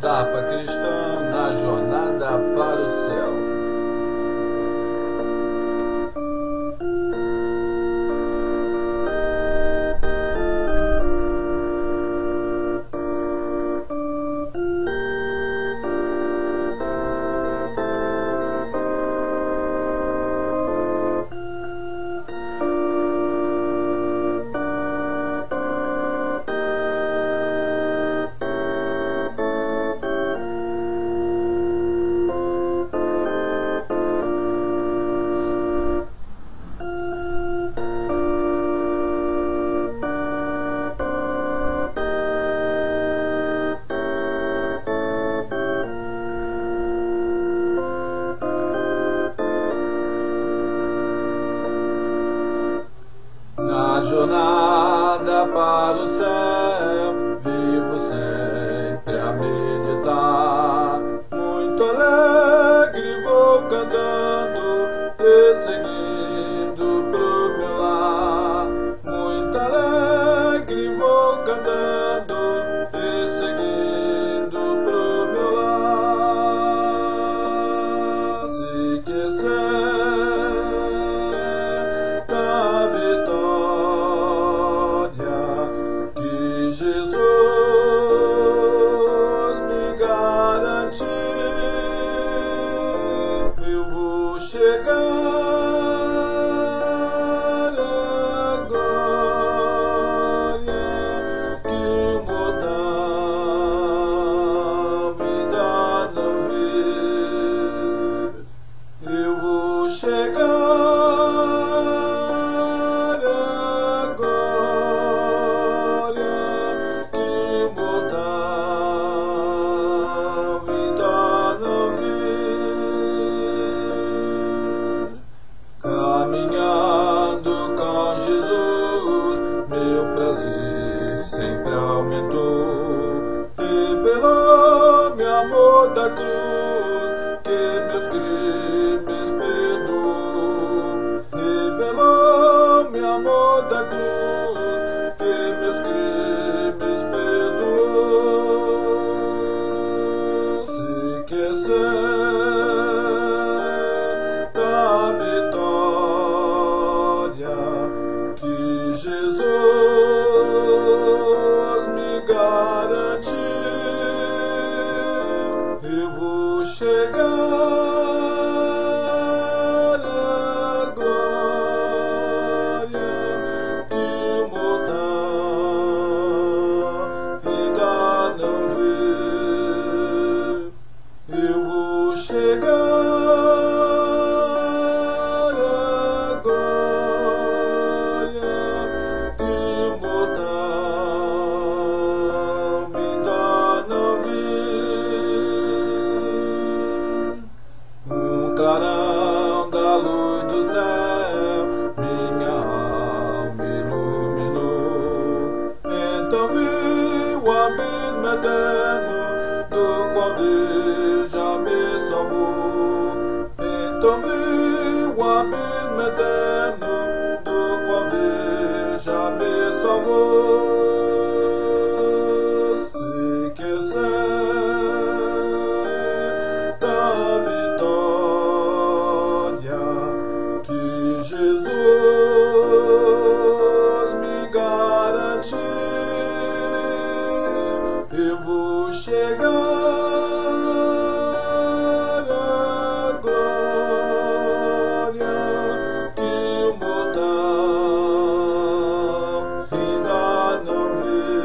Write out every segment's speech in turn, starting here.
Estarpa cristã na jornada para o céu. Na jornada para o céu, vivo sempre a meditar. Muito alegre vou cantando e seguindo pro meu lar. Muito alegre vou cantando e seguindo pro meu lar. Se quiser Jesus me garantiu, eu vou chegar à glória que o mortal ainda não viu. Eu vou chegar caminhando com Jesus, meu prazer sempre aumentou. Revelou-me amor da cruz, que meus crimes perdoou. Revelou-me amor da cruz, que meus crimes perdoou. Se quiser Jesus me garantiu, eu vou chegar à glória que o mortal ainda não viu. Eu vou chegar à glória clarão da luz do céu, minha alma iluminou. Então vi o abismo eterno, do qual Deus já me salvou. Então vi o abismo eterno, do qual Deus já me salvou. Se quiser Jesus me garantiu, eu vou chegar à glória que o mortal ainda não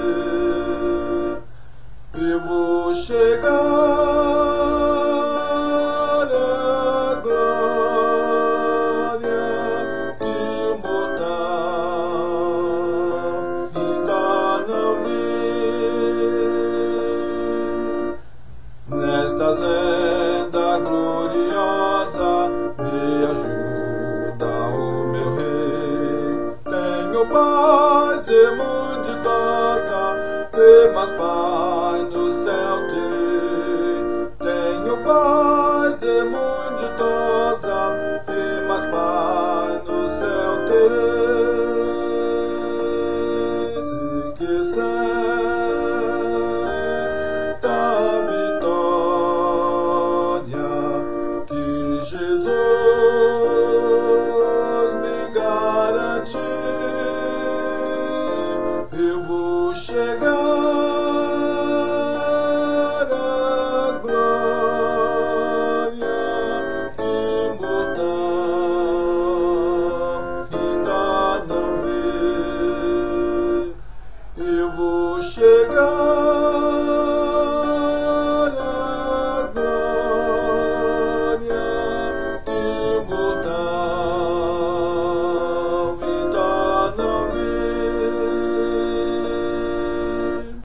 viu. Eu vou chegar à glória chegando.